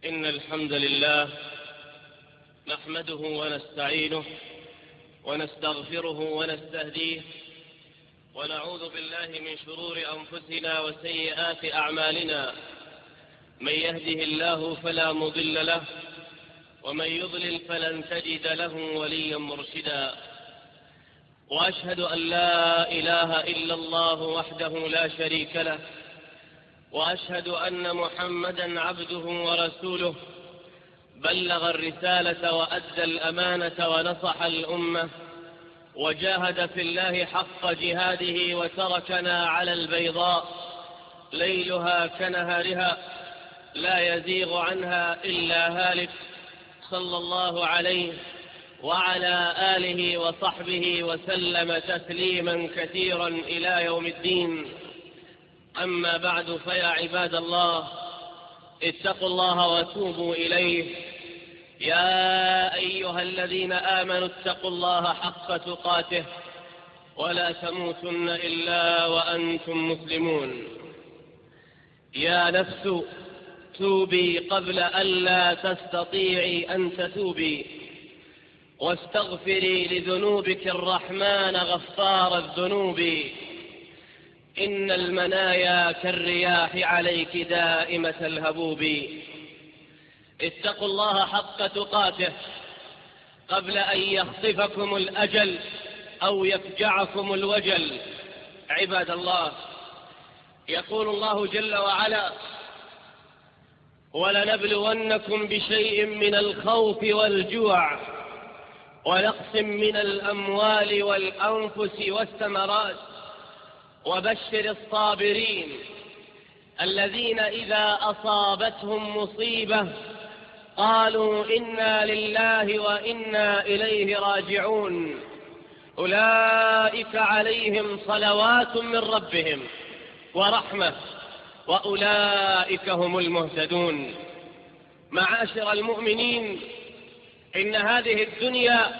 إن الحمد لله نحمده ونستعينه ونستغفره ونستهديه ونعوذ بالله من شرور أنفسنا وسيئات أعمالنا. من يهده الله فلا مضل له ومن يضلل فلن تجد له وليا مرشدا. وأشهد أن لا إله إلا الله وحده لا شريك له، وأشهد أن محمدا عبده ورسوله، بلغ الرسالة وأدى الأمانة ونصح الأمة وجاهد في الله حق جهاده وتركنا على البيضاء ليلها كنهارها لا يزيغ عنها إلا هالك، صلى الله عليه وعلى آله وصحبه وسلم تسليما كثيرا إلى يوم الدين. أما بعد، فيا عباد الله، اتقوا الله وتوبوا إليه. يا أيها الذين آمنوا اتقوا الله حق تقاته ولا تموتن إلا وأنتم مسلمون. يا نفس توبي قبل ألا تستطيعي أن تتوبي، واستغفري لذنوبك الرحمن غفار الذنوب. إن المنايا كالرياح عليك دائمة الهبوب. اتقوا الله حق تقاته قبل أن يخطفكم الأجل أو يفجعكم الوجل. عباد الله، يقول الله جل وعلا: ولنبلونكم بشيء من الخوف والجوع ونقص من الأموال والأنفس والثمرات وبشر الصابرين الذين إذا أصابتهم مصيبة قالوا إنا لله وإنا إليه راجعون. أولئك عليهم صلوات من ربهم ورحمة وأولئك هم المهتدون. معاشر المؤمنين، إن هذه الدنيا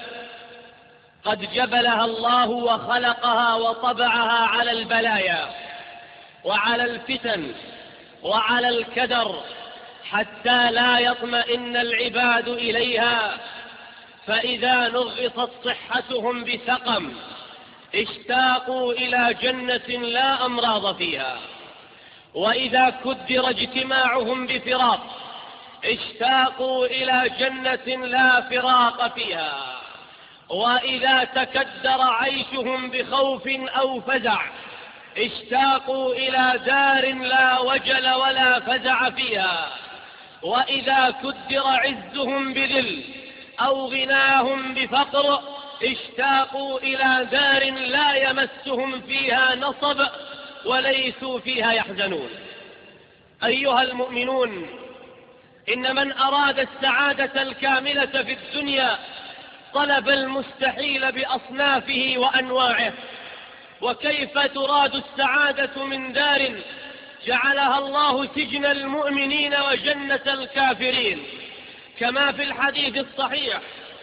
قد جبلها الله وخلقها وطبعها على البلايا وعلى الفتن وعلى الكدر حتى لا يطمئن العباد إليها. فإذا نغصت صحتهم بسقم اشتاقوا إلى جنة لا أمراض فيها، وإذا كدر اجتماعهم بفراق اشتاقوا إلى جنة لا فراق فيها، وإذا تكدر عيشهم بخوف أو فزع اشتاقوا إلى دار لا وجل ولا فزع فيها، وإذا كدر عزهم بذل أو غناهم بفقر اشتاقوا إلى دار لا يمسهم فيها نصب وليسوا فيها يحزنون. أيها المؤمنون، إن من أراد السعادة الكاملة في الدنيا طلب المستحيل بأصنافه وأنواعه. وكيف تراد السعادة من دار جعلها الله سجن المؤمنين وجنة الكافرين؟ كما في الحديث الصحيح: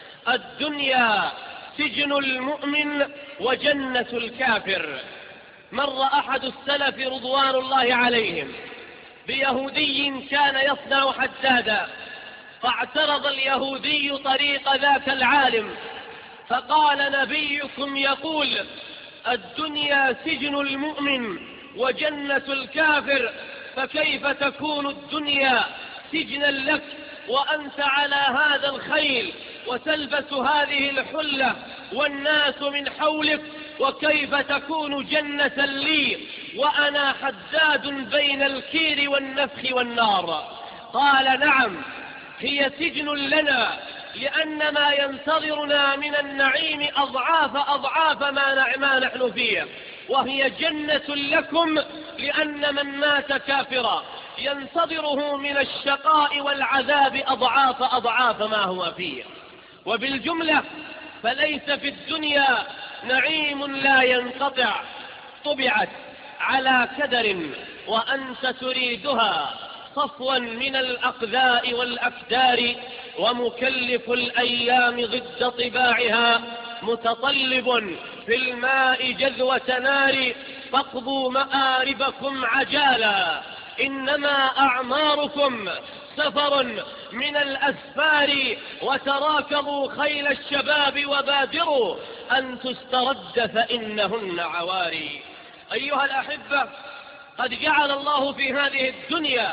الدنيا سجن المؤمن وجنة الكافر. مر أحد السلف رضوان الله عليهم بيهودي كان يصنع حدادا، فاعترض اليهودي طريق ذاك العالم فقال: نبيكم يقول الدنيا سجن المؤمن وجنة الكافر، فكيف تكون الدنيا سجنا لك وأنت على هذا الخيل وتلبس هذه الحلة والناس من حولك؟ وكيف تكون جنة لي وأنا حداد بين الكير والنفخ والنار؟ قال: نعم، هي سجن لنا، لأن ما ينتظرنا من النعيم أضعاف ما نحن فيه، وهي جنة لكم، لأن من مات كافرا ينتظره من الشقاء والعذاب أضعاف ما هو فيه. وبالجملة فليس في الدنيا نعيم لا ينقطع، طبعت على كدر وأنت تريدها صفوا من الأقذاء والأكدار، ومكلف الأيام ضد طباعها، متطلب في الماء جذوة نار، فاقضوا مآربكم عجالا، إنما أعماركم سفر من الأسفار وتراكبوا خيل الشباب وبادروا أن تسترد فإنهن عواري. أيها الأحبة، قد جعل الله في هذه الدنيا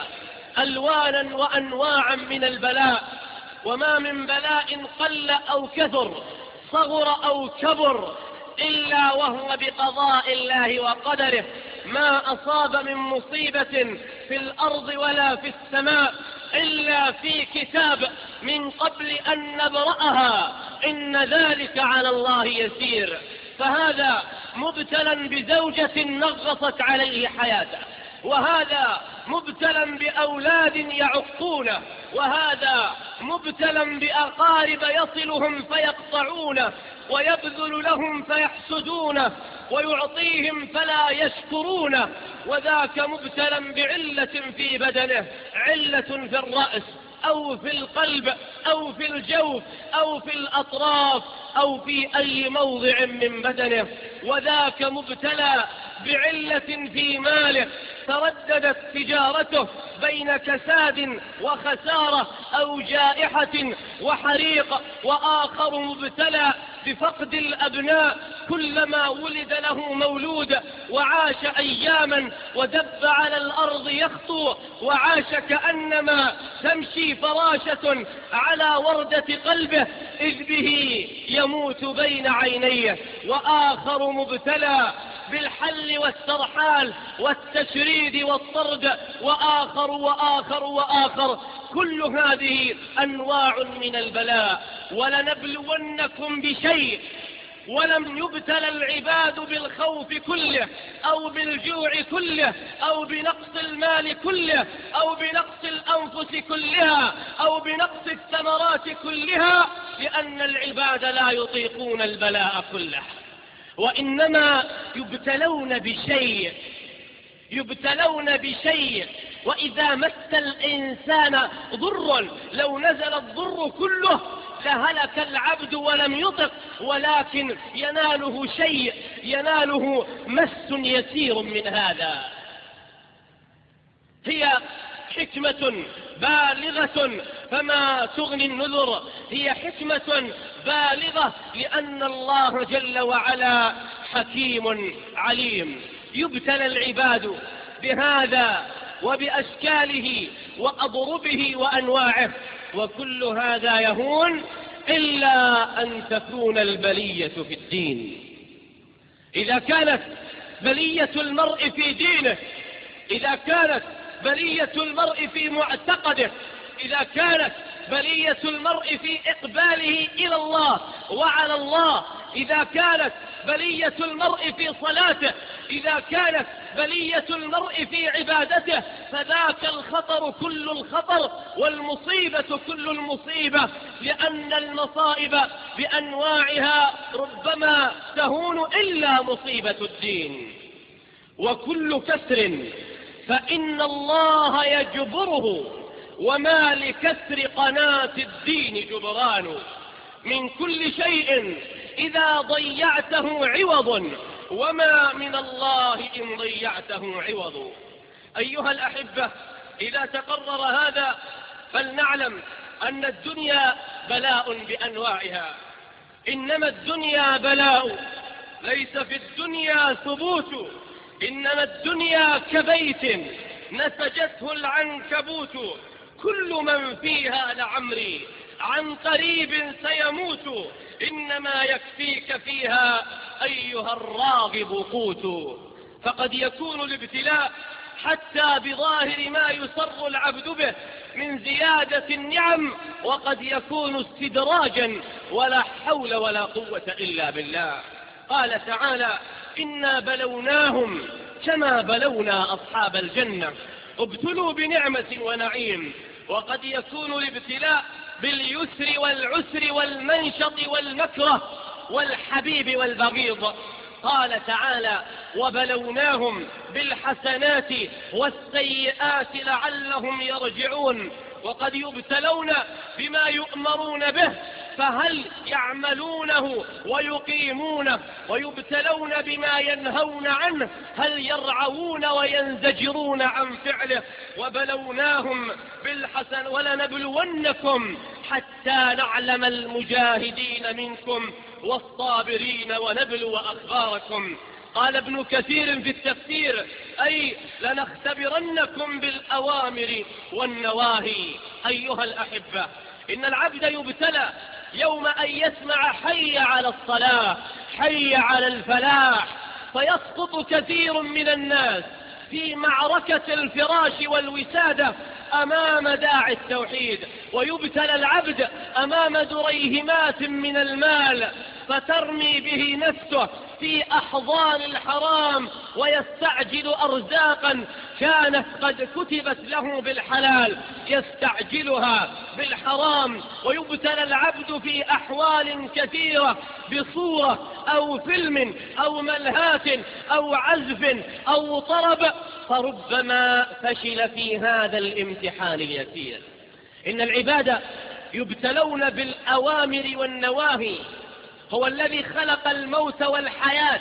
ألوانا وأنواعا من البلاء، وما من بلاء قل أو كثر، صغر أو كبر، إلا وهو بقضاء الله وقدره. ما أصاب من مصيبة في الأرض ولا في السماء إلا في كتاب من قبل أن نبرأها، إن ذلك على الله يسير. فهذا مبتلى بزوجة نغصت عليه حياته، وهذا مبتلى بأولاد يعقونه، وهذا مبتلى بأقارب يصلهم فيقطعونه، ويبذل لهم فيحسدونه، ويعطيهم فلا يشكرونه، وذاك مبتلى بعلة في بدنه، علة في الرأس أو في القلب أو في الجوف أو في الأطراف أو في أي موضع من بدنه، وذاك مبتلى بعلة في ماله ترددت تجارته بين كساد وخسارة أو جائحة وحريق، وآخر مبتلى بفقد الأبناء، كلما ولد له مولود وعاش أياما ودب على الأرض يخطو، وعاش كأنما تمشي فراشة على وردة قلبه إذ به يموت بين عينيه. وآخر مبتلى بالحل والترحال والتشريد والطرد، وآخر وآخر وآخر. كل هذه أنواع من البلاء. ولنبلونكم بشيء، ولم يبتلى العباد بالخوف كله أو بالجوع كله أو بنقص المال كله أو بنقص الأنفس كلها أو بنقص الثمرات كلها، لأن العباد لا يطيقون البلاء كله، وإنما يبتلون بشيء. وإذا مس الإنسان ضر، لو نزل الضر كله لهلك العبد ولم يطق، ولكن يناله شيء، يناله مس يسير من هذا. هي حكمة بالغة فما تغني النذر، هي حكمة بالغة لأن الله جل وعلا حكيم عليم. يبتلى العباد بهذا وبأشكاله وأضربه وأنواعه، وكل هذا يهون إلا أن تكون البلية في الدين. إذا كانت بلية المرء في دينه، إذا كانت بلية المرء في معتقده، إذا كانت بلية المرء في إقباله إلى الله وعلى الله، إذا كانت بلية المرء في صلاته، إذا كانت بلية المرء في عبادته، فذاك الخطر كل الخطر والمصيبة كل المصيبة، لأن المصائب بأنواعها ربما تهون إلا مصيبة الدين. وكل كسر فإن الله يجبره، وما لكسر قناة الدين جبران. من كل شيء إذا ضيعته عوض، وما من الله إن ضيعته عوض. أيها الأحبة، إذا تقرر هذا فلنعلم أن الدنيا بلاء بأنواعها. إنما الدنيا بلاء، ليس في الدنيا ثبوت، إنما الدنيا كبيت نسجته العنكبوت، كل من فيها لعمري عن قريب سيموت، إنما يكفيك فيها أيها الراغب قوت. فقد يكون الابتلاء حتى بظاهر ما يسر العبد به من زيادة النعم، وقد يكون استدراجا ولا حول ولا قوة إلا بالله. قال تعالى: إنا بلوناهم كما بلونا أصحاب الجنة، ابتلوا بنعمة ونعيم. وقد يكون الابتلاء باليسر والعسر والمنشط والمكره والحبيب والبغيض. قال تعالى: وبلوناهم بالحسنات والسيئات لعلهم يرجعون. وقد يبتلون بما يؤمرون به، فهل يعملونه ويقيمونه؟ ويبتلون بما ينهون عنه، هل يرعون وينزجرون عن فعله؟ وبلوناهم بالحسن ولنبلونكم حتى نعلم المجاهدين منكم والصابرين ونبلو أخباركم. قال ابن كثير في التفسير: أي لنختبرنكم بالأوامر والنواهي. أيها الأحبة، إن العبد يبتلى يوم أن يسمع حي على الصلاة، حي على الفلاح، فيسقط كثير من الناس في معركة الفراش والوسادة أمام داعي التوحيد، ويبتلى العبد أمام دريهمات من المال فترمي به نفسه في أحضان الحرام، ويستعجل أرزاقا كانت قد كتبت له بالحلال يستعجلها بالحرام. ويبتلى العبد في أحوال كثيرة بصورة أو فيلم أو ملهاة أو عزف أو طرب، فربما فشل في هذا الامتحان اليسير. إن العباد يبتلون بالأوامر والنواهي. هو الذي خلق الموت والحياة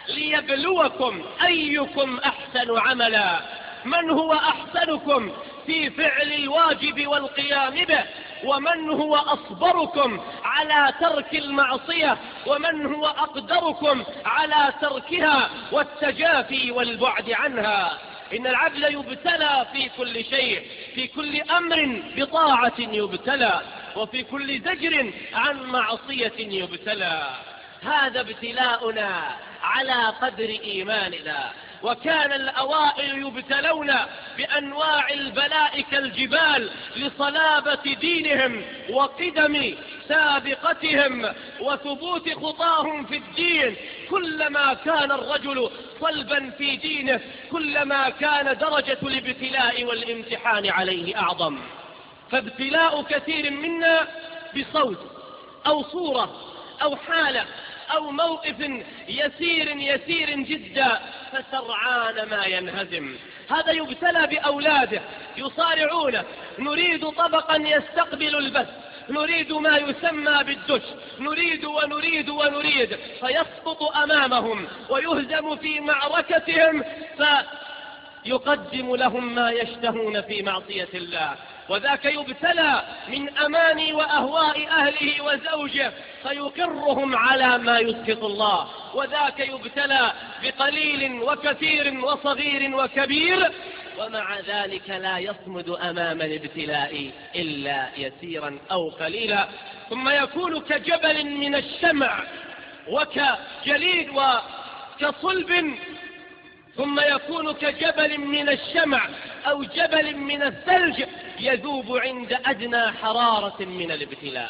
ليبلوكم أيكم أحسن عملا. من هو أحسنكم في فعل الواجب والقيام به؟ ومن هو أصبركم على ترك المعصية؟ ومن هو أقدركم على تركها والتجافي والبعد عنها؟ إن العبد يبتلى في كل شيء، في كل أمر بطاعة يبتلى، وفي كل زجر عن معصية يبتلى. هذا ابتلاؤنا على قدر إيماننا. وكان الأوائل يبتلون بأنواع البلاء كالجبال لصلابة دينهم وقدم سابقتهم وثبوت خطاهم في الدين. كلما كان الرجل صلبا في دينه كلما كان درجة الابتلاء والامتحان عليه أعظم. فابتلاء كثير منا بصوت أو صورة أو حالة أو موقف يسير جدا فسرعان ما ينهزم. هذا يبتلى بأولاده يصارعون: نريد طبقا يستقبل البث، نريد ما يسمى بالدش، نريد ونريد ونريد، فيسقط أمامهم ويهزم في معركتهم، فيقدم لهم ما يشتهون في معصية الله. وذاك يبتلى من أماني وأهواء أهله وزوجه فيقرهم على ما يسخط الله. وذاك يبتلى بقليل وكثير وصغير وكبير، ومع ذلك لا يصمد أمام الابتلاء إلا يسيرا أو قليلا، ثم يكون كجبل من الشمع وكجليد وكصلب، ثم يكون كجبل من الشمع أو جبل من الثلج يذوب عند أدنى حرارة من الابتلاء.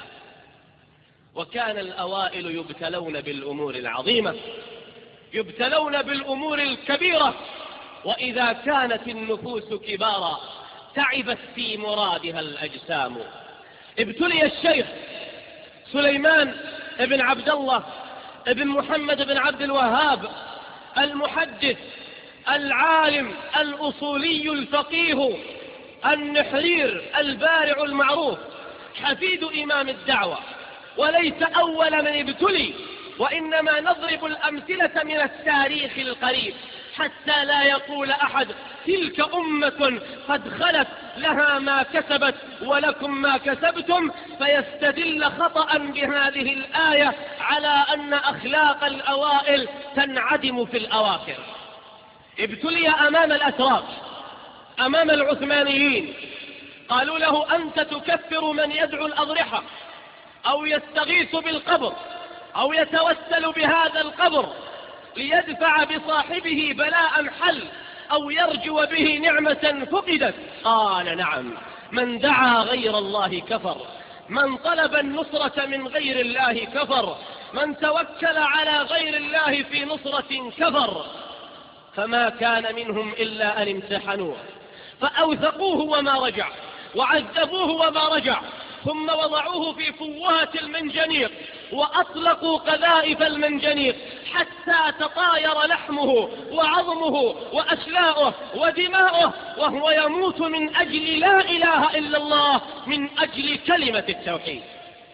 وكان الأوائل يبتلون بالأمور العظيمة، يبتلون بالأمور الكبيرة، وإذا كانت النفوس كبارا تعبت في مرادها الأجسام. ابتلي الشيخ سليمان بن عبد الله بن محمد بن عبد الوهاب المحدث العالم الأصولي الفقيه النحرير البارع المعروف، حفيد إمام الدعوة، وليس أول من ابتلي، وإنما نضرب الأمثلة من التاريخ القريب حتى لا يقول أحد تلك أمة قد خلت لها ما كسبت ولكم ما كسبتم، فيستدل خطأ بهذه الآية على أن أخلاق الأوائل تنعدم في الأواخر. ابتلي أمام الأتراك، أمام العثمانيين، قالوا له: أنت تكفر من يدعو الأضرحة أو يستغيث بالقبر أو يتوسل بهذا القبر ليدفع بصاحبه بلاء حل أو يرجو به نعمة فقدت. قال: نعم، من دعا غير الله كفر، من طلب النصرة من غير الله كفر، من توكل على غير الله في نصرة كفر. فما كان منهم إلا أن امتحنوه فأوثقوه وما رجع، وعذبوه وما رجع، ثم وضعوه في فوهة المنجنيق وأطلقوا قذائف المنجنيق حتى تطاير لحمه وعظمه وأشلاؤه ودماؤه وهو يموت من أجل لا إله إلا الله، من أجل كلمة التوحيد.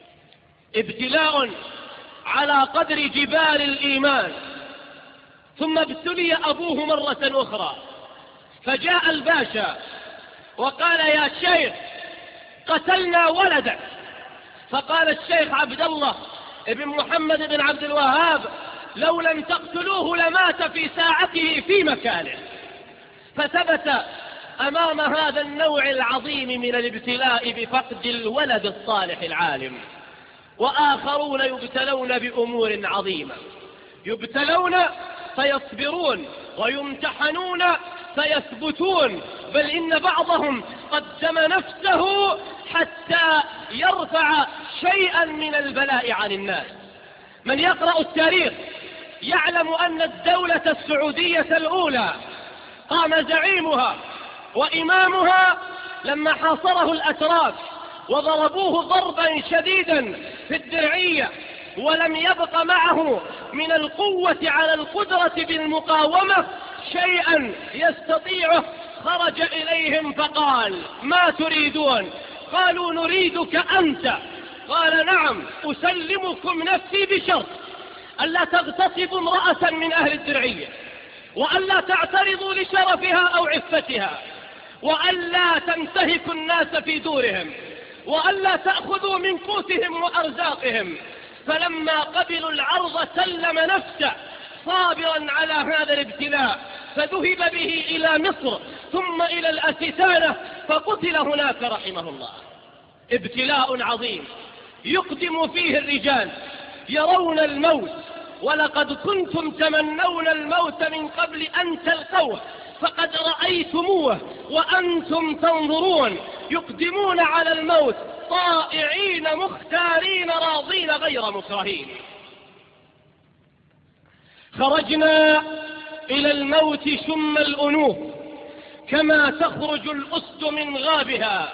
ابتلاء على قدر جبال الإيمان. ثم ابتلي أبوه مرة أخرى، فجاء الباشا وقال: يا شيخ، قتلنا ولدك. فقال الشيخ عبد الله بن محمد بن عبد الوهاب: لو لم تقتلوه لمات في ساعته في مكانه. فثبت أمام هذا النوع العظيم من الابتلاء بفقد الولد الصالح العالم. وآخرون يبتلون بأمور عظيمة، يبتلون فيصبرون، ويمتحنون فيثبتون، بل إن بعضهم قدم نفسه حتى يرفع شيئا من البلاء عن الناس. من يقرأ التاريخ يعلم أن الدولة السعودية الأولى قام زعيمها وإمامها لما حاصره الأتراك وضربوه ضربا شديدا في الدرعية ولم يبق معه من القوة على القدرة بالمقاومة شيئا يستطيعه، خرج إليهم فقال: ما تريدون؟ قالوا: نريدك أنت. قال: نعم، أسلمكم نفسي بشرط ألا تغتصبوا امرأة من أهل الدرعية، وألا تعترضوا لشرفها أو عفتها، وألا تنتهكوا الناس في دورهم، وألا تأخذوا من قوتهم وأرزاقهم. فلما قبلوا العرض سلم نفسه صابرا على هذا الابتلاء، فذهب به إلى مصر ثم إلى الأستانة فقتل هناك رحمه الله. ابتلاء عظيم يقدم فيه الرجال يرون الموت، ولقد كنتم تمنون الموت من قبل أن تلقوه فقد رأيتموه وأنتم تنظرون، يقدمون على الموت طائعين مختارين راضين غير مكرهين. خرجنا إلى الموت شم الأنوف كما تخرج الأسد من غابها،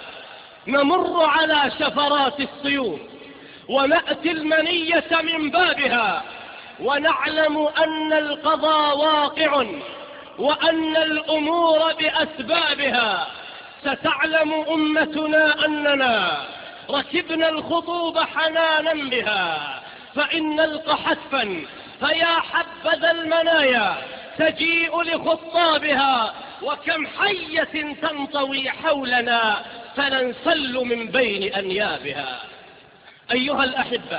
نمر على شفرات السيوف ونأتي المنية من بابها، ونعلم أن القضاء واقع وأن الأمور بأسبابها. ستعلم أمتنا أننا ركبنا الخطوب حنانا بها، فإن نلقى حتفا فيا حبذا المنايا تجيء لخطابها، وكم حية تنطوي حولنا فننسل من بين أنيابها. أيها الأحبة،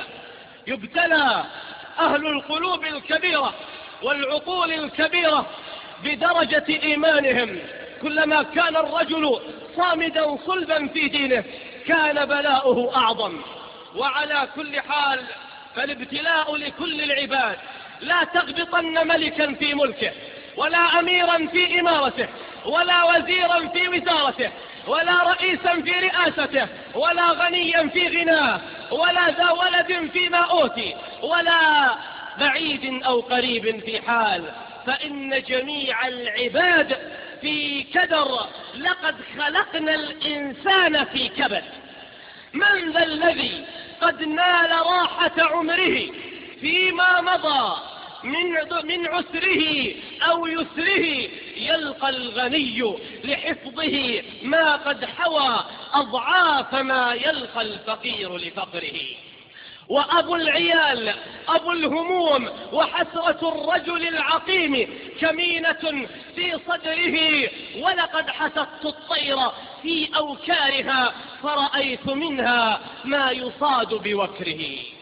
يبتلى أهل القلوب الكبيرة والعقول الكبيرة بدرجة إيمانهم. كلما كان الرجل صامدا صلبا في دينه كان بلاؤه أعظم. وعلى كل حال فالابتلاء لكل العباد. لا تغبطن ملكا في ملكه، ولا أميرا في إمارته، ولا وزيرا في وزارته، ولا رئيسا في رئاسته، ولا غنيا في غناه، ولا ذا ولد فيما أوتي، ولا بعيد أو قريب في حال، فإن جميع العباد في كدر. لقد خلقنا الإنسان في كبد. من ذا الذي قد نال راحة عمره فيما مضى من عسره أو يسره يلقى الغني لحفظه ما قد حوى أضعاف ما يلقى الفقير لفقره. وأبو العيال أبو الهموم وحسرة الرجل العقيم كمينة في صدره، ولقد حسدت الطير في أوكارها فرأيت منها ما يصاد بوكره.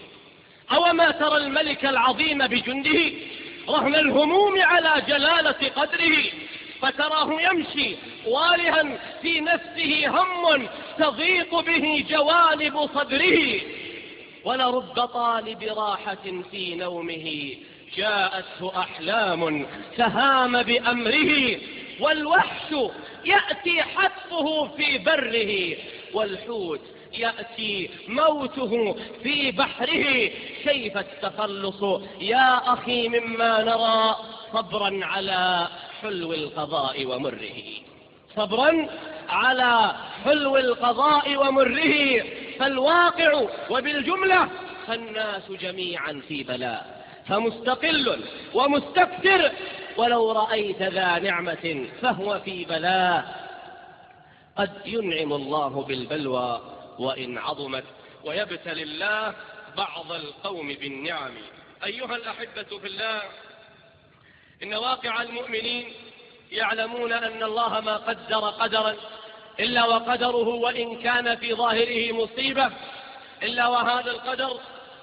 أو ما ترى الملك العظيم بجنده رهن الهموم على جلالة قدره، فتراه يمشي والها في نفسه هم تضيق به جوانب صدره. ولرب طالب راحة في نومه جاءته أحلام تهام بأمره، والوحش يأتي حتفه في بره، والحوت يأتي موته في بحره. كيف التخلص يا أخي مما نرى؟ صبرا على حلو القضاء ومره، صبرا على حلو القضاء ومره. فالواقع وبالجملة فالناس جميعا في بلاء، فمستقل ومستكثر ولو رأيت ذا نعمة فهو في بلاء. قد ينعم الله بالبلوى وإن عظمت، ويبتلي الله بعض القوم بالنعم. أيها الأحبة في الله، إن واقع المؤمنين يعلمون أن الله ما قدر قدرا إلا وقدره وإن كان في ظاهره مصيبة إلا وهذا القدر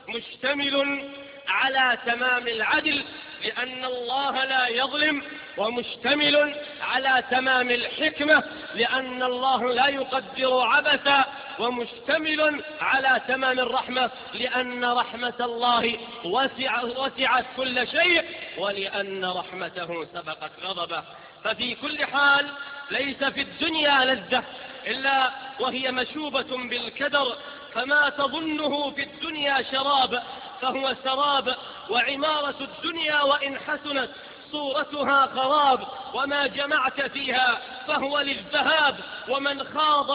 مشتمل على تمام العدل، لأن الله لا يظلم، ومشتمل على تمام الحكمة لأن الله لا يقدر عبثا، ومشتمل على تمام الرحمة لأن رحمة الله وسعت كل شيء، ولأن رحمته سبقت غضبه. ففي كل حال ليس في الدنيا لذة إلا وهي مشوبة بالكدر، فما تظنه في الدنيا شراب فهو سراب، وعمارة الدنيا وإن حسنت صورتها خراب، وما جمعت فيها فهو للذهاب. ومن خاض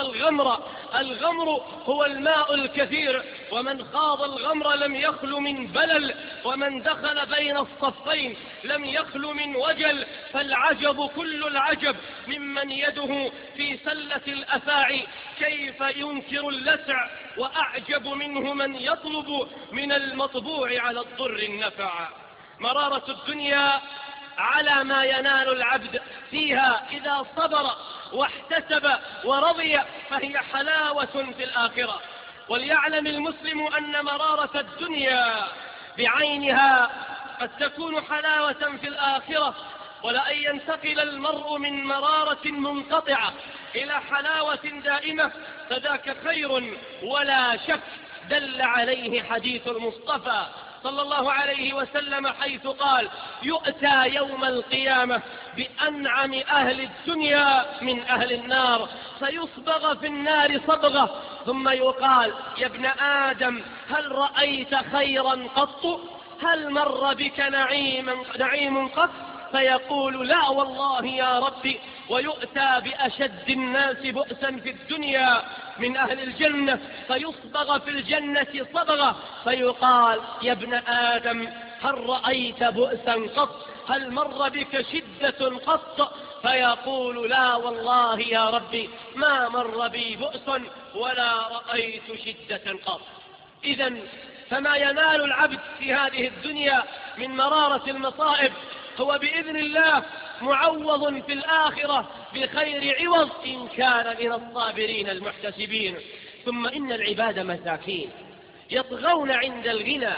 الغمر هو الماء الكثير، ومن خاض الغمر لم يخل من بلل، ومن دخل بين الصفين لم يخل من وجل. فالعجب كل العجب ممن يده في سلة الأفاعي كيف ينكر اللسع، وأعجب منه من يطلب من المطبوع على الضر النفع. مرارة الدنيا على ما ينال العبد فيها إذا صبر واحتسب ورضي فهي حلاوة في الآخرة. وليعلم المسلم أن مرارة الدنيا بعينها قد تكون حلاوة في الآخرة، ولأن ينتقل المرء من مرارة منقطعة إلى حلاوة دائمة فذاك خير ولا شك، دل عليه حديث المصطفى صلى الله عليه وسلم حيث قال: يؤتى يوم القيامة بأنعم أهل الدنيا من أهل النار، فيصبغ في النار صبغة، ثم يقال: يا ابن آدم هل رأيت خيرا قط؟ هل مر بك نعيم قط؟ فيقول: لا والله يا ربي. ويؤتى بأشد الناس بؤسا في الدنيا من أهل الجنة، فيصبغ في الجنة صبغة، فيقال: يا ابن آدم هل رأيت بؤسا قط؟ هل مر بك شدة قط؟ فيقول: لا والله يا ربي ما مر بي بؤس ولا رأيت شدة قط. إذن فما ينال العبد في هذه الدنيا من مرارة المصائب هو بإذن الله معوض في الآخرة بخير عوض إن كان من الصابرين المحتسبين. ثم إن العباد مساكين يطغون عند الغنى،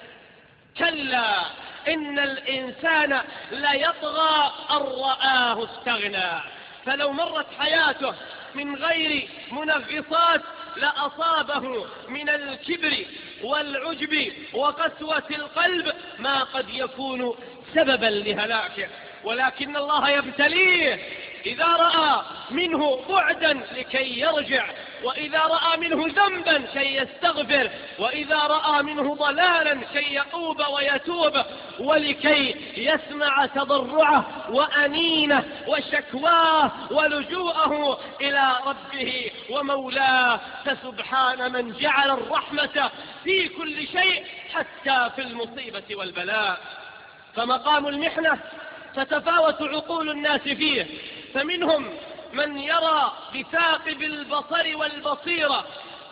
كلا إن الإنسان ليطغى أن رآه استغنى. فلو مرت حياته من غير منغصات لأصابه من الكبر والعجب وقسوة القلب ما قد يكون سببا لهلاكه، ولكن الله يبتليه إذا رأى منه بعدا لكي يرجع، وإذا رأى منه ذنبا كي يستغفر، وإذا رأى منه ضلالا كي يؤوب ويتوب، ولكي يسمع تضرعه وأنينه وشكواه ولجوءه إلى ربه ومولاه. فسبحان من جعل الرحمة في كل شيء حتى في المصيبة والبلاء. فمقام المحنة تتفاوت عقول الناس فيه، فمنهم من يرى بثاقب البصر والبصيرة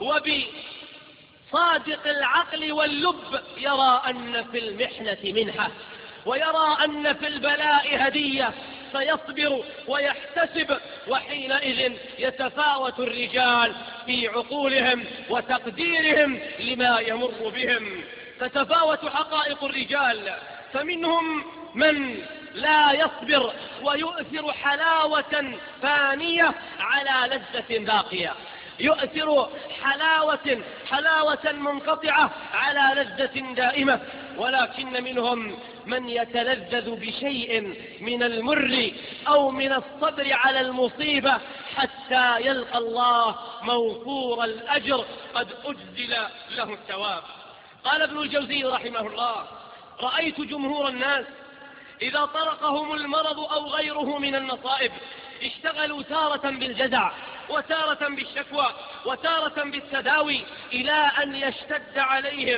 وبصادق العقل واللب، يرى أن في المحنة منحة، ويرى أن في البلاء هدية، فيصبر ويحتسب. وحينئذ يتفاوت الرجال في عقولهم وتقديرهم لما يمر بهم، تتفاوت حقائق الرجال. فمنهم من لا يصبر ويؤثر حلاوة فانية على لذة باقية، يؤثر حلاوة منقطعة على لذة دائمة. ولكن منهم من يتلذذ بشيء من المر أو من الصبر على المصيبة حتى يلقى الله موفور الأجر قد أجزل له الثواب. قال ابن الجوزي رحمه الله: رأيت جمهور الناس إذا طرقهم المرض أو غيره من المصائب اشتغلوا تارة بالجزع وتارة بالشكوى وتارة بالتداوي إلى أن يشتد عليهم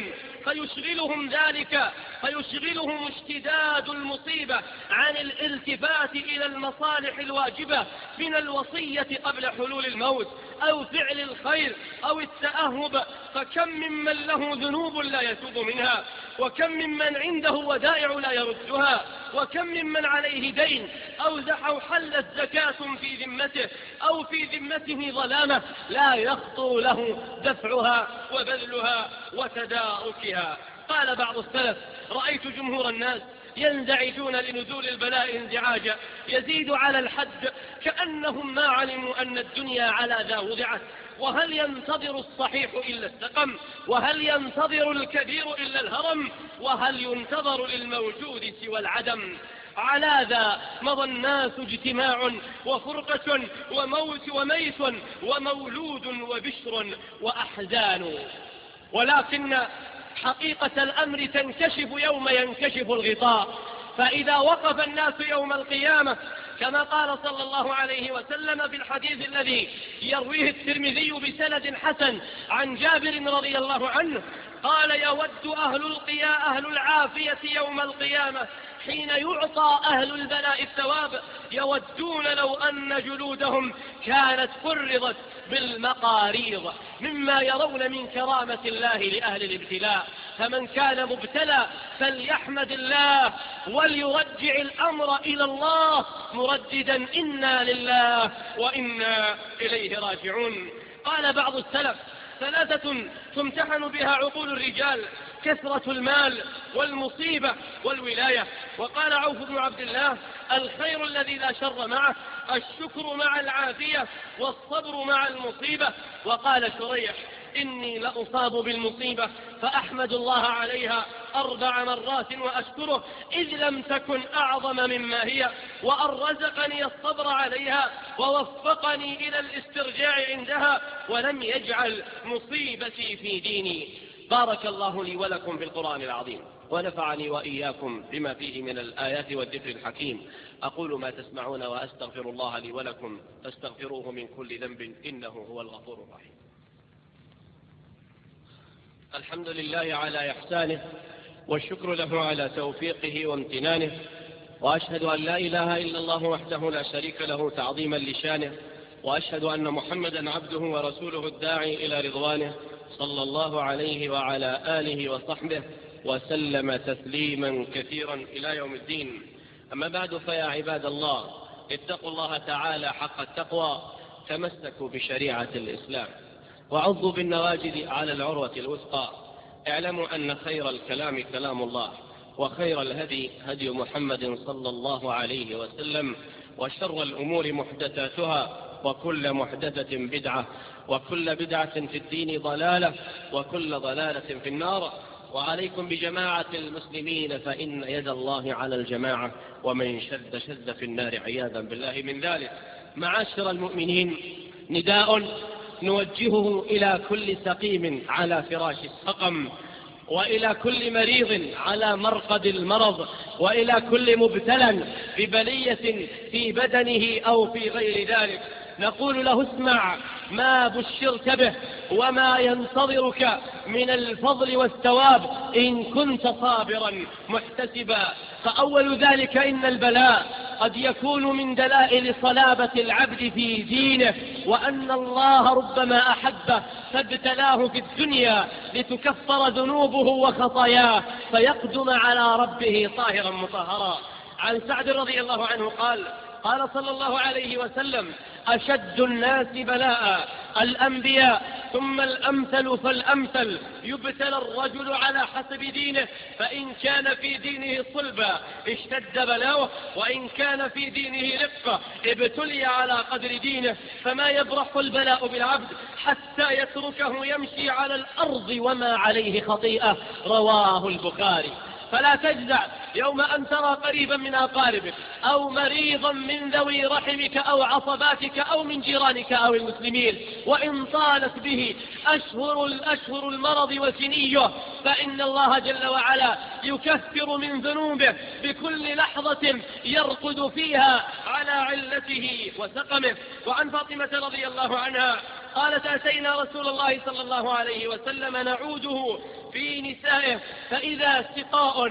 فيشغلهم اشتداد المصيبة عن الالتفات إلى المصالح الواجبة من الوصية قبل حلول الموت أو فعل الخير أو التأهب. فكم ممن له ذنوب لا يتوب منها، وكم ممن عنده ودائع لا يردها، وكم ممن عليه دين أو حلت زكاة في ذمته أو في ذمته ظلامة لا يخطر له دفعها وبذلها وتداركها. قال بعض السلف: رأيت جمهور الناس ينزعجون لنزول البلاء انزعاجا يزيد على الحد، كأنهم ما علموا أن الدنيا على ذا وضعت. وهل ينتظر الصحيح إلا السقم؟ وهل ينتظر الكبير إلا الهرم؟ وهل ينتظر للموجود سوى العدم؟ على ذا مضى الناس اجتماع وفرقة وموت وميت ومولود وبشر وأحزان. ولكن حقيقة الأمر تنكشف يوم ينكشف الغطاء، فإذا وقف الناس يوم القيامة كما قال صلى الله عليه وسلم في الحديث الذي يرويه الترمذي بسند حسن عن جابر رضي الله عنه قال: يود أهل العافية يوم القيامة حين يعطى أهل البلاء الثواب يودون لو أن جلودهم كانت فرضت بالمقاريض، مما يرون من كرامة الله لأهل الابتلاء. فمن كان مبتلى فليحمد الله وليرجع الأمر إلى الله مرددا: إنا لله وإنا إليه راجعون. قال بعض السلف: ثلاثة تمتحن بها عقول الرجال: كثرة المال والمصيبة والولاية. وقال عوف بن عبد الله: الخير الذي لا شر معه الشكر مع العافية والصبر مع المصيبة. وقال شريح: إني لأصاب بالمصيبة فأحمد الله عليها 4 مرات وأشكره إذ لم تكن أعظم مما هي، وأن رزقني الصبر عليها ووفقني إلى الاسترجاع عندها ولم يجعل مصيبتي في ديني. بارك الله لي ولكم في القرآن العظيم، ونفعني وإياكم بما فيه من الآيات والذكر الحكيم. أقول ما تسمعون وأستغفر الله لي ولكم فاستغفروه من كل ذنب إنه هو الغفور الرحيم. الحمد لله على إحسانه، والشكر له على توفيقه وامتنانه، وأشهد أن لا إله إلا الله وحده لا شريك له تعظيما لشانه، وأشهد أن محمدا عبده ورسوله الداعي إلى رضوانه صلى الله عليه وعلى آله وصحبه وسلم تسليما كثيرا إلى يوم الدين. أما بعد، فيا عباد الله، اتقوا الله تعالى حق التقوى، تمسكوا بشريعة الإسلام وعضوا بالنواجذ على العروة الوثقى. اعلموا أن خير الكلام كلام الله، وخير الهدي هدي محمد صلى الله عليه وسلم، وشر الأمور محدثاتها، وكل محدثة بدعة، وكل بدعة في الدين ضلالة، وكل ضلالة في النار. وعليكم بجماعة المسلمين فإن يد الله على الجماعة، ومن شد شد في النار عياذا بالله من ذلك. معاشر المؤمنين، نداء نوجهه إلى كل سقيم على فراش السقم، وإلى كل مريض على مرقد المرض، وإلى كل مبتلى ببلية في بدنه أو في غير ذلك. نقول له: اسمع ما بشرت به وما ينتظرك من الفضل والثواب إن كنت صابرا محتسبا. فأول ذلك إن البلاء قد يكون من دلائل صلابة العبد في دينه، وأن الله ربما أحبه فابتلاه في الدنيا لتكفر ذنوبه وخطاياه فيقدم على ربه طاهرا مطهرا. عن سعد رضي الله عنه قال صلى الله عليه وسلم: أشد الناس بلاء الأنبياء، ثم الأمثل فالأمثل. يبتلى الرجل على حسب دينه، فإن كان في دينه صلبا اشتد بلاؤه، وإن كان في دينه رقة ابتلي على قدر دينه. فما يبرح البلاء بالعبد حتى يتركه يمشي على الأرض وما عليه خطيئة. رواه البخاري. فلا تجزع يوم أن ترى قريبا من أقاربك أو مريضا من ذوي رحمك أو عصباتك أو من جيرانك أو المسلمين، وإن طالت به أشهر المرض وسنيه، فإن الله جل وعلا يكفر من ذنوبه بكل لحظة يرقد فيها على علته وسقمه. وعن فاطمة رضي الله عنها قالت: أتينا رسول الله صلى الله عليه وسلم نعوده في نسائه فإذا سقاء،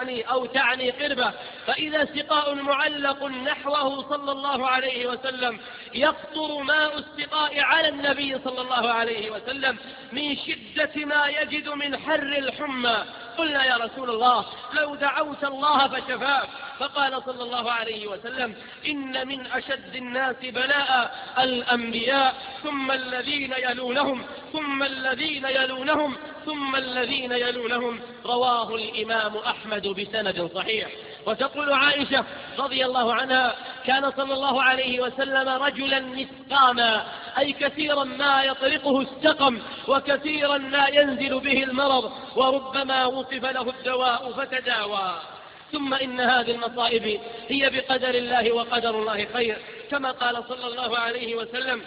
تعني قربة، فإذا سقاء معلق نحوه صلى الله عليه وسلم يقطر ماء السقاء على النبي صلى الله عليه وسلم من شدة ما يجد من حر الحمى. قلنا: يا رسول الله، لو دعوت الله فشفاك. فقال صلى الله عليه وسلم: إن من أشد الناس بلاء الأنبياء، ثم الذين يلونهم، ثم الذين يلونهم، ثم الذين يلونهم. رواه الإمام أحمد بسند صحيح. وتقول عائشة رضي الله عنها: كان صلى الله عليه وسلم رجلا مسقاما، أي كثيرا ما يطرقه السقم وكثيرا ما ينزل به المرض، وربما وصف له الدواء فتداوى. ثم إن هذه المصائب هي بقدر الله، وقدر الله خير، كما قال صلى الله عليه وسلم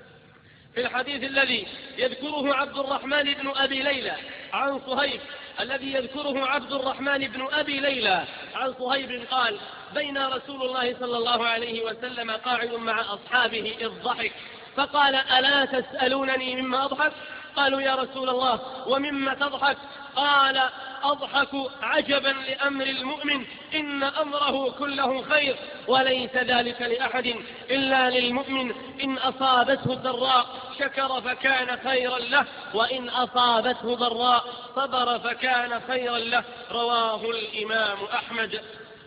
في الحديث الذي يذكره عبد الرحمن بن أبي ليلى عن صهيب، الذي يذكره عبد الرحمن بن أبي ليلى عن صهيب قال: بين رسول الله صلى الله عليه وسلم قاعد مع أصحابه إذ ضحك، فقال: ألا تسألونني مما أضحك؟ قالوا: يا رسول الله، ومما تضحك؟ قال: أضحك عجبا لأمر المؤمن، إن أمره كله خير، وليس ذلك لأحد إلا للمؤمن، إن أصابته ضراء شكر فكان خيرا له، وإن أصابته ضراء صبر فكان خيرا له. رواه الإمام أحمد.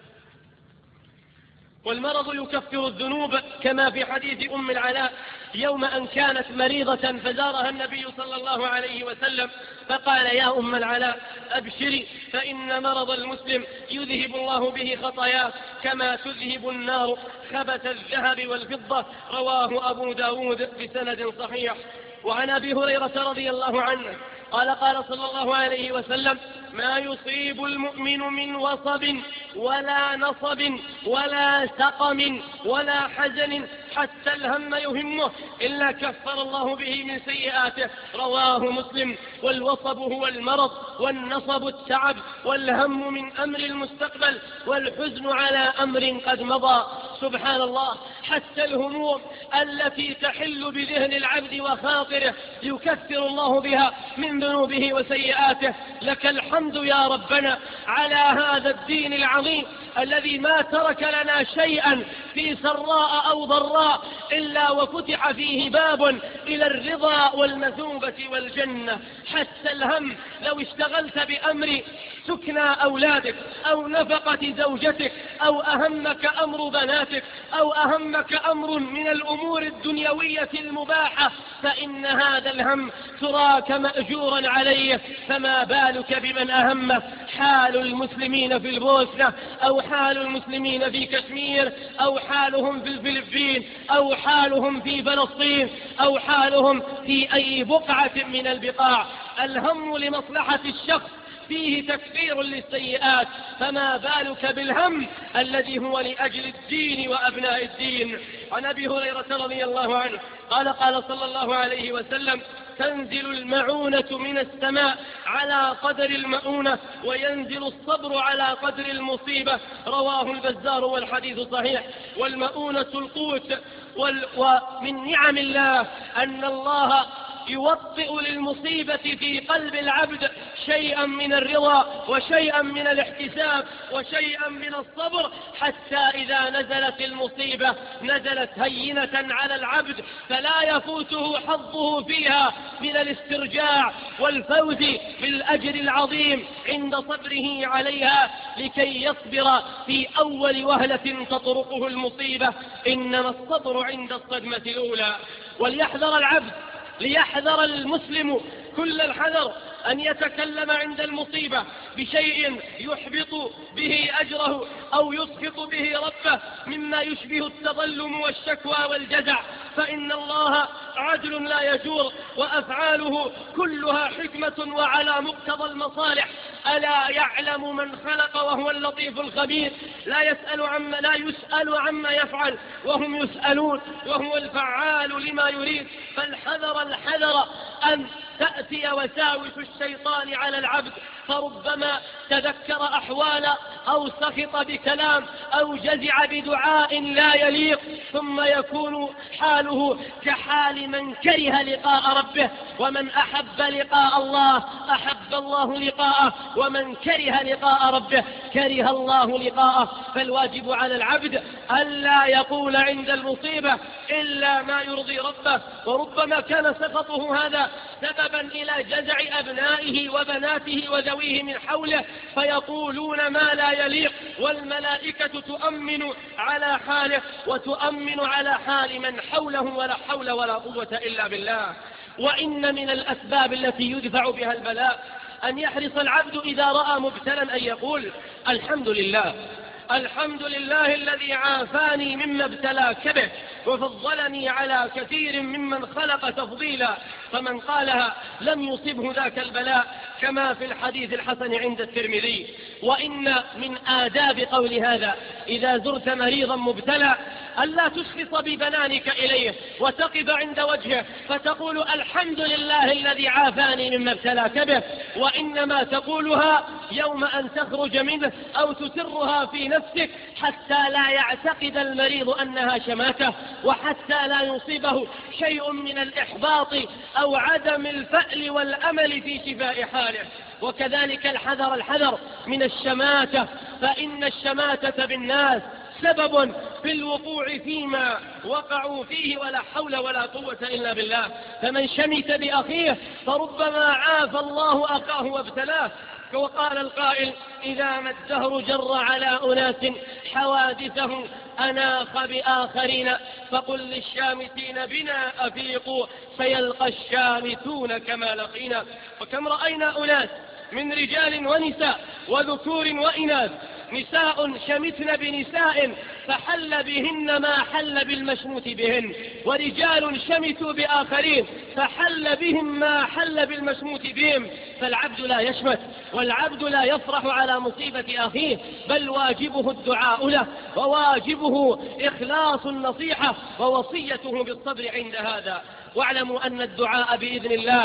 والمرض يكفر الذنوب، كما في حديث أم العلاء يوم أن كانت مريضة فزارها النبي صلى الله عليه وسلم فقال: يا أم العلاء، أبشري، فإن مرض المسلم يذهب الله به خطاياه كما تذهب النار خبث الذهب والفضة. رواه أبو داود بسند صحيح. وعن أبي هريرة رضي الله عنه قال: قال صلى الله عليه وسلم: ما يصيب المؤمن من وصب ولا نصب ولا سقم ولا حزن حتى الهم يهمه إلا كفر الله به من سيئاته. رواه مسلم. والوصب هو المرض، والنصب التعب، والهم من أمر المستقبل، والحزن على أمر قد مضى. سبحان الله، حتى الهموم التي تحل بذهن العبد وخاطره يكفر الله بها من ذنوبه وسيئاته. لك الحمد يا ربنا على هذا الدين العظيم الذي ما ترك لنا شيئا في سراء أو ضراء إلا وفتح فيه باب إلى الرضا والمثوبة والجنة. حتى الهم، لو اشتغلت بأمر سكنى أولادك أو نفقة زوجتك أو أهمك أمر بناتك أو أهمك أمر من الأمور الدنيوية المباحة، فإن هذا الهم تراك مأجورا عليه، فما بالك بمن أهمه حال المسلمين في البوسنة أو حال المسلمين في كشمير أو حالهم في الفلبين أو حالهم في فلسطين أو حالهم في أي بقعة من البقاع. الهم لمصلحة الشخص فيه تكفير للسيئات، فما بالك بالهم الذي هو لأجل الدين وأبناء الدين. عن أبي هريرة رضي الله عنه قال: قال صلى الله عليه وسلم: تنزل المعونة من السماء على قدر المؤونة، وينزل الصبر على قدر المصيبة. رواه البزار والحديث صحيح. والمؤونة القوت، ومن نعم الله أن الله يوطئ للمصيبة في قلب العبد شيئا من الرضا وشيئا من الاحتساب وشيئا من الصبر، حتى إذا نزلت المصيبة نزلت هينة على العبد، فلا يفوته حظه فيها من الاسترجاع والفوز بالأجر العظيم عند صبره عليها، لكي يصبر في أول وهلة تطرقه المصيبة. إنما الصبر عند الصدمة الأولى. وليحذر العبد، ليحذر المسلم كل الحذر أن يتكلم عند المصيبة بشيء يحبط به أجره أو يسقط به ربه مما يشبه التظلم والشكوى والجزع، فإن الله عدل لا يجور، وأفعاله كلها حكمة وعلى مقتضى المصالح. ألا يعلم من خلق وهو اللطيف الخبير، لا يسأل عما يفعل وهم يسألون، وهو الفعال لما يريد. فالحذر الحذر أن تأتي وساوس الشيطان على العبد، فربما تذكر أحوالا أو سخط بكلام أو جزع بدعاء لا يليق، ثم يكون حاله كحال من كره لقاء ربه. ومن أحب لقاء الله أحب الله لقاءه، ومن كره لقاء ربه كره الله لقاءه. فالواجب على العبد ألا يقول عند المصيبة إلا ما يرضي ربه. وربما كان سخطه هذا سببا إلى جزع أبنائه وبناته وذويه من حوله، فيقولون ما لا يليق، والملائكة تؤمن على حاله وتؤمن على حال من حوله، ولا حول ولا قوة إلا بالله. وإن من الأسباب التي يدفع بها البلاء أن يحرص العبد إذا رأى مبتلا أن يقول الحمد لله، الحمد لله الذي عافاني مما ابتلاك به وفضلني على كثير ممن خلق تفضيلا. فمن قالها لم يصبه ذاك البلاء، كما في الحديث الحسن عند الترمذي. وإن من آداب قول هذا إذا زرت مريضا مبتلى ألا تشخص ببنانك إليه وتقف عند وجهه فتقول الحمد لله الذي عافاني مما ابتلاك به، وإنما تقولها يوم أن تخرج منه أو تسرها في نفسك حتى لا يعتقد المريض أنها شماتة، وحتى لا يصيبه شيء من الإحباط أو عدم الفأل والأمل في شفاء حاله. وكذلك الحذر من الشماتة، فإن الشماتة بالناس سبب في الوقوع فيما وقعوا فيه، ولا حول ولا قوة إلا بالله. فمن شمت بأخيه فربما عافى الله أخاه وابتلاه. وقال القائل إذا ما الدهر جر على أناس حوادثهم أناخ بآخرين، فقل للشامتين بنا أفيقوا سيلقى الشامتون كما لقينا. وكم رأينا أناس من رجال ونساء وذكور وإناث، نساء شمتن بنساء فحل بهن ما حل بالمشموت بهن، ورجال شمتوا بآخرين فحل بهم ما حل بالمشموت بهم. فالعبد لا يشمت والعبد لا يفرح على مصيبة أخيه، بل واجبه الدعاء له، وواجبه إخلاص النصيحة، ووصيته بالصبر عند هذا. واعلموا أن الدعاء بإذن الله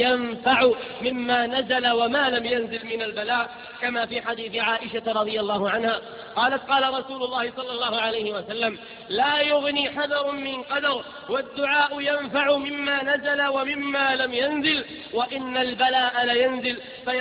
ينفع مما نزل وما لم ينزل من البلاء، كما في حديث عائشة رضي الله عنها قالت قال رسول الله صلى الله عليه وسلم لا يغني حذر من قدر، والدعاء ينفع مما نزل ومما لم ينزل، وإن البلاء لينزل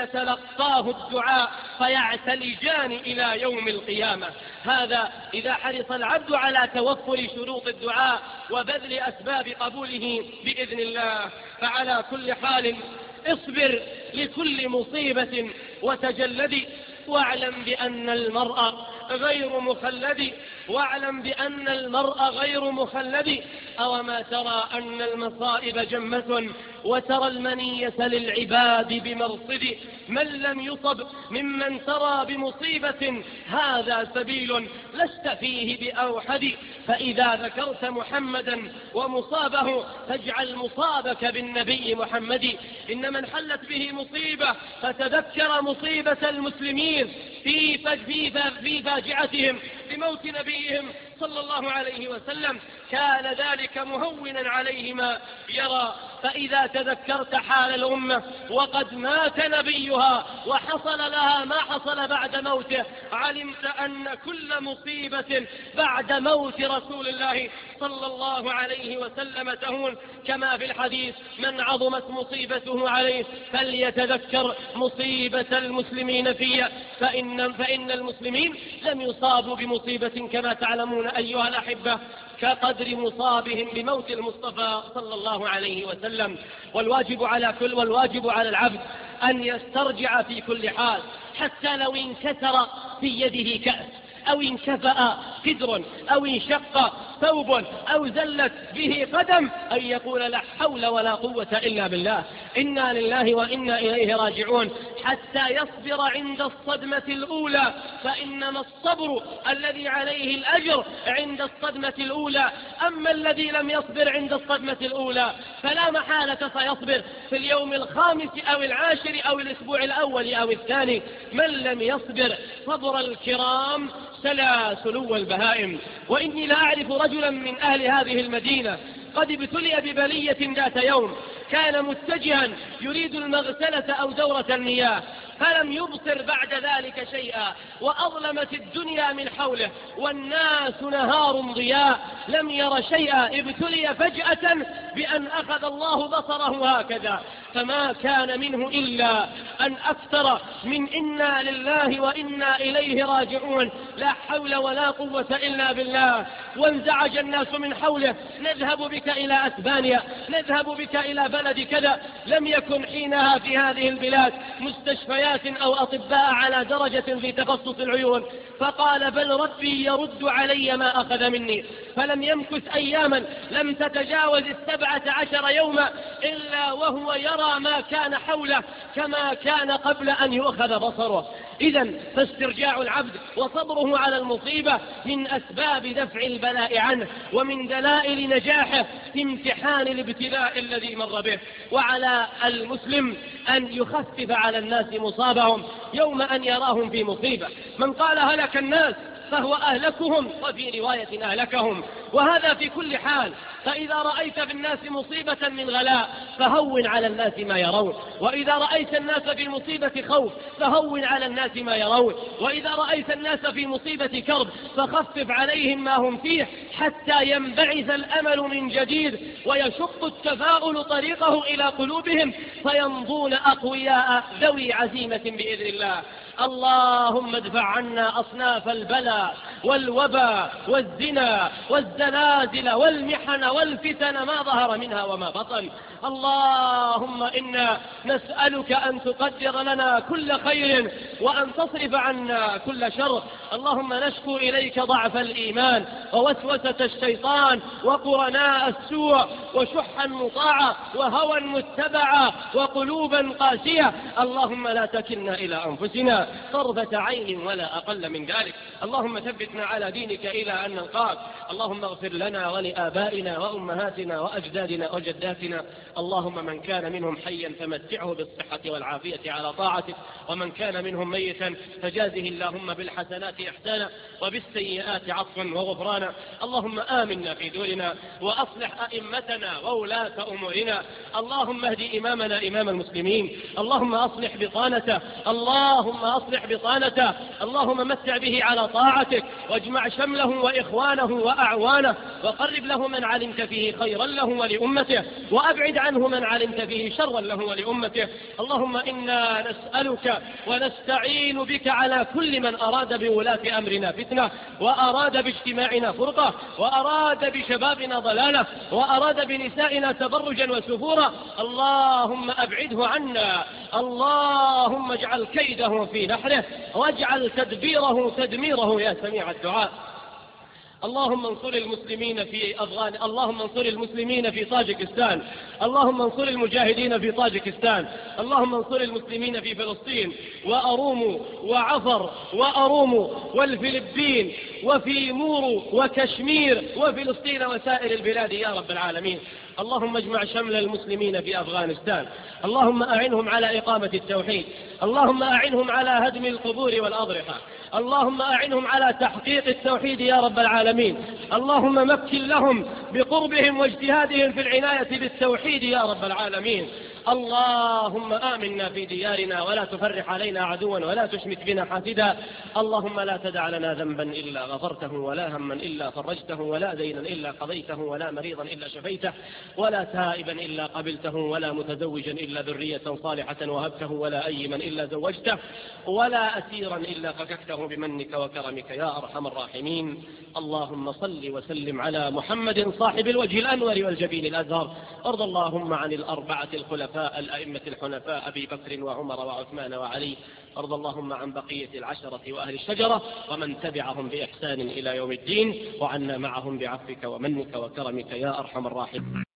فيتلقاه الدعاء فيعتلجان إلى يوم القيامة. هذا إذا حرص العبد على توفر شروط الدعاء وبذل أسباب قبوله بإذن الله. فعلى كل حال اصبر لكل مصيبة وتجلد، واعلم بأن المرء غير مخلد، واعلم بأن المرء غير مخلد. أوما ترى أن المصائب جمة وترى المنية للعباد بمرصد، من لم يصب ممن ترى بمصيبة هذا سبيل لست فيه بأوحد. فإذا ذكرت محمدا ومصابه فاجعل مصابك بالنبي محمد. إن من حلت به مصيبة فتذكر مصيبة المسلمين في فاجعتهم بموت نبيهم صلى الله عليه وسلم كان ذلك مهونا عليه ما يرى. فإذا تذكرت حال الأمة وقد مات نبيها وحصل لها ما حصل بعد موته، علمت أن كل مصيبة بعد موت رسول الله صلى الله عليه وسلم تهون، كما في الحديث من عظمت مصيبته عليه فليتذكر مصيبة المسلمين فيها، فإن المسلمين لم يصابوا بمصيبة كما تعلمون أيها الأحبة كقدر مصابهم بموت المصطفى صلى الله عليه وسلم. والواجب على العبد أن يسترجع في كل حال، حتى لو انكسر في يده كأس أو انكفأ قدر أو انشق ثوب أو زلت به قدم، أن يقول لا حول ولا قوة إلا بالله، إنا لله وإنا إليه راجعون. حتى يصبر عند الصدمة الأولى، فإنما الصبر الذي عليه الأجر عند الصدمة الأولى. أما الذي لم يصبر عند الصدمة الأولى فلا محالة سيصبر في اليوم الخامس أو العاشر أو الأسبوع الأول أو الثاني. من لم يصبر صبر الكرام سلا سلو البهائم. وإني لا أعرف رجلا من أهل هذه المدينة قد ابتلي ببلية ذات يوم، كان متجها يريد المغسلة أو دورة المياه، فلم يبصر بعد ذلك شيئا، وأظلمت الدنيا من حوله والناس نهار ضياء، لم ير شيئا. ابتلي فجأة بأن أخذ الله بصره هكذا، فما كان منه إلا أن أكثر من إنا لله وإنا إليه راجعون، لا حول ولا قوة إلا بالله. وانزعج الناس من حوله: نذهب بك إلى أسبانيا، نذهب بك إلى بلد كذا. لم يكن حينها في هذه البلاد مستشفيات أو أطباء على درجة في تخصص العيون، فقال: بل ربي يرد علي ما أخذ مني. فلم يمكث أياما، لم تتجاوز 17 يوما إلا وهو يرى ما كان حوله كما كان قبل أن يؤخذ بصره. إذن فاسترجاع العبد وصبره على المصيبة من أسباب دفع البلاء عنه ومن دلائل نجاحه في امتحان الابتلاء الذي مر به. وعلى المسلم أن يخفف على الناس مصابهم يوم أن يراهم في مصيبة. من قال هلك الناس فهو أهلكهم، وفي رواية أهلكهم، وهذا في كل حال. فإذا رأيت في الناس مصيبة من غلاء فهون على الناس ما يرون، وإذا رأيت الناس في مصيبة خوف فهون على الناس ما يرون، وإذا رأيت الناس في مصيبة كرب فخفف عليهم ما هم فيه حتى ينبعث الأمل من جديد ويشق التفاؤل طريقه إلى قلوبهم فيمضون أقوياء ذوي عزيمة بإذن الله. اللهم ادفع عنا أصناف البلاء والوباء والزنا والزلازل والمحن والفتن ما ظهر منها وما بطن. اللهم إنا نسألك أن تقدر لنا كل خير وأن تصرف عنا كل شر. اللهم نشكو إليك ضعف الإيمان ووسوسة الشيطان وقرناء السوء وشحا مطاعا وهوى متبعا وقلوبا قاسية. اللهم لا تكلنا إلى أنفسنا طرفة عين ولا أقل من ذلك. اللهم ثبتنا على دينك إلى أن نلقاك. اللهم اغفر لنا ولآبائنا وأمهاتنا وأجدادنا وجداتنا. اللهم من كان منهم حيا فمتعه بالصحة والعافية على طاعتك، ومن كان منهم ميتا فجازه اللهم بالحسنات إحسانا وبالسيئات عطفا وغفرانا. اللهم آمنا في دورنا وأصلح أئمتنا وولاة أمورنا. اللهم اهدي إمامنا إمام المسلمين. اللهم أصلح بطانته، اللهم أصلح بطانته. اللهم متع به على طاعتك واجمع شمله وإخوانه وأعوانه، وقرب له من علمت فيه خيرا له ولأمته، وأبعد عنه من علمت فيه شرا له ولأمته. اللهم إنا نسألك ونستعين بك على كل من أراد بولاة أمرنا فتنة، وأراد باجتماعنا فرقة، وأراد بشبابنا ضلالة، وأراد بنسائنا تبرجا وسفورا. اللهم أبعده عنا. اللهم اجعل كيده في نحره واجعل تدبيره تدميره يا سميع الدعاء. اللهم انصر المسلمين في أفغان، اللهم انصر المسلمين في طاجكستان، اللهم انصر المجاهدين في طاجكستان، اللهم انصر المسلمين في فلسطين وأرومو وعفر وأرومو والفلبين وفي مورو وكشمير وفلسطين وسائر البلاد يا رب العالمين. اللهم اجمع شمل المسلمين في أفغانستان. اللهم أعنهم على إقامة التوحيد. اللهم أعنهم على هدم القبور والأضرحة. اللهم أعنهم على تحقيق التوحيد يا رب العالمين. اللهم مكن لهم بقربهم واجتهادهم في العناية بالتوحيد يا رب العالمين. اللهم آمنا في ديارنا ولا تفرح علينا عدوا ولا تشمت بنا حاسدا. اللهم لا تدع لنا ذنبا إلا غفرته ولا هما إلا فرجته ولا دينا إلا قضيته ولا مريضا إلا شفيته ولا تائبا إلا قبلته ولا متزوجا إلا ذرية صالحة وهبته ولا أيما إلا زوجته ولا أسيرا إلا فككته بمنك وكرمك يا أرحم الراحمين. اللهم صل وسلم على محمد صاحب الوجه الأنور والجبين الأزهر. ارض اللهم عن الأربعة الخلفاء الأئمة الحنفاء أبي بكر وعمر وعثمان وعلي. ارض اللهم عن بقية العشرة وأهل الشجرة ومن تبعهم بإحسان إلى يوم الدين، وعنا معهم بعفوك ومنك وكرمك يا أرحم الراحمين.